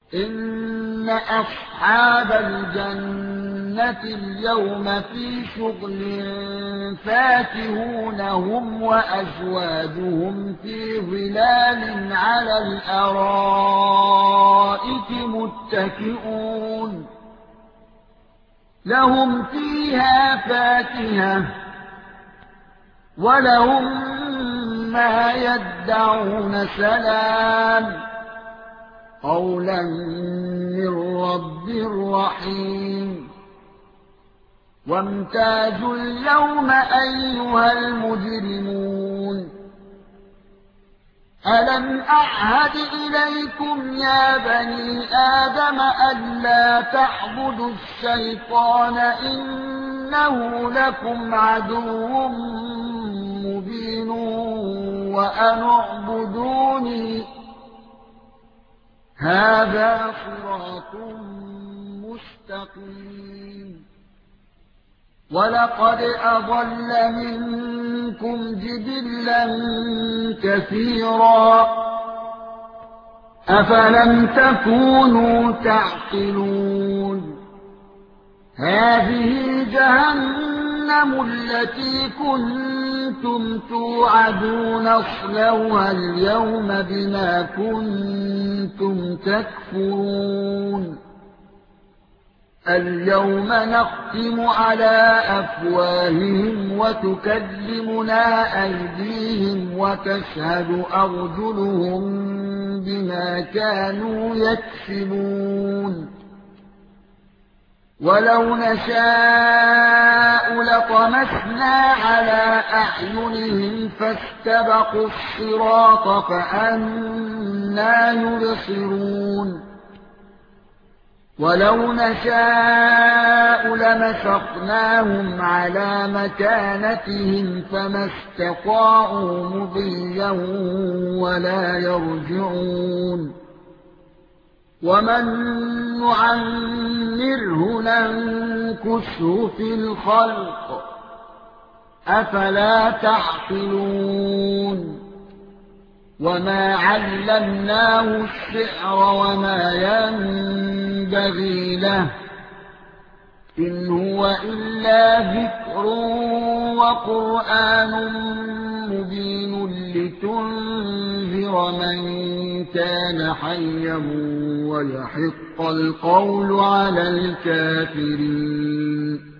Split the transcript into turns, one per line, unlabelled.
إن أصحاب الجنة اليوم في شغل فاكهون هم وأزواجهم في ظلال على الأرائك متكئون لهم فيها فاكهة ولهم ما يدعون سلام قولا من رب رحيم وامتازوا اليوم أيها المجرمون ألم أعهد إليكم يا بني آدم ألا تعبدوا الشيطان إنه لكم عدو مبين وأن اعبدوني هذا صراط مستقيم ولقد أضل منكم جبلا كثيرا أفلم تكونوا تعقلون هذه جهنم التي كنتم توعدون اصلوها اليوم بما كنتم تكفرون اليوم نختم على أفواههم وتكلمنا أيديهم وتشهد أرجلهم بما كانوا يكسبون ولو نشاء لطمسنا على أعينهم فاستبقوا الصراط فأنى يبصرون ولو نشاء لمسخناهم على مكانتهم فما استطاعوا مضيا ولا يرجعون ومن نعمره ننكسه في الخلق أفلا تعقلون وما علمناه الشعر وما ينبغي له إن هو إلا ذكر وقرآن مبين لتنذر من كان حيا ويحق القول على الكافرين